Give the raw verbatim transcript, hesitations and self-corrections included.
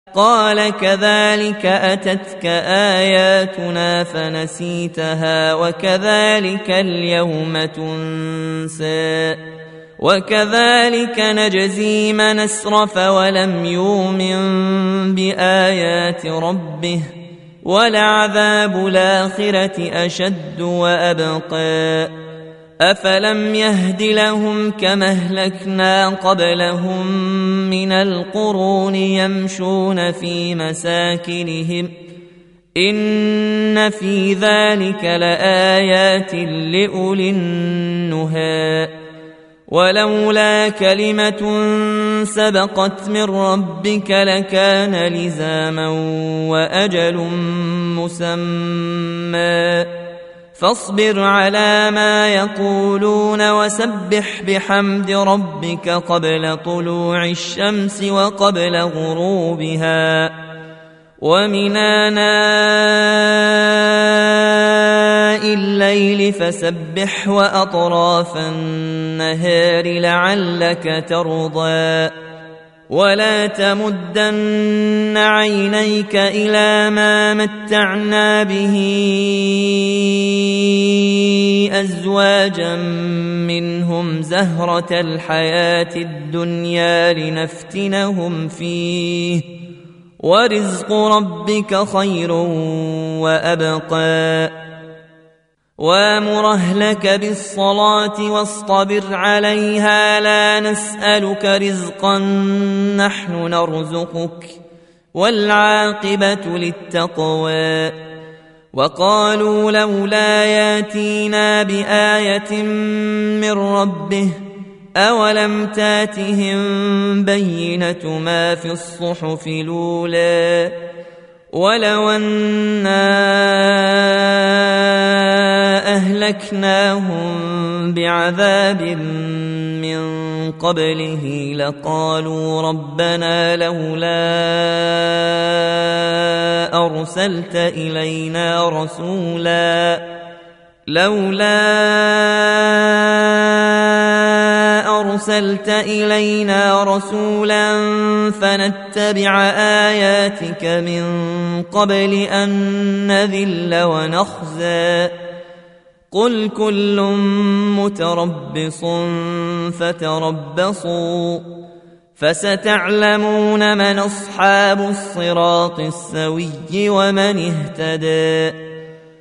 قال كذلك أتتك آياتنا فنسيتها وكذلك اليوم تنسى وكذلك نجزي من أسرف ولم يؤمن بآيات ربه ولعذاب الآخرة أشد وأبقى أفلم يهد لهم كما أهلكنا قبلهم من القرون يمشون في مساكنهم إن في ذلك لآيات لأولي النهى ولولا كلمة سبقت من ربك لكان لزاما وأجل مسمى فاصبر على ما يقولون وسبح بحمد ربك قبل طلوع الشمس وقبل غروبها ومن آناء الليل فسبح وأطراف النهار لعلك ترضى ولا تمدن عينيك إلى ما متعنا به أزواجا منهم زهرة الحياة الدنيا لنفتنهم فيه ورزق ربك خير وأبقى وامر أهلك بالصلاة واصطبر عليها لا نسألك رزقا نحن نرزقك والعاقبة للتقوى وقالوا لولا ياتينا بآية من ربه أولم تاتهم بينة ما في الصحف الأولى ولو أنا أهلكناهم بعذاب من قبله لقالوا ربنا لولا أرسلت إلينا رسولا لولا أرسلت إلينا رسولا فنتبع آياتك من قبل أن نذل ونخزى قل كل متربص فتربصوا فستعلمون من أصحاب الصراط السوي ومن اهتدى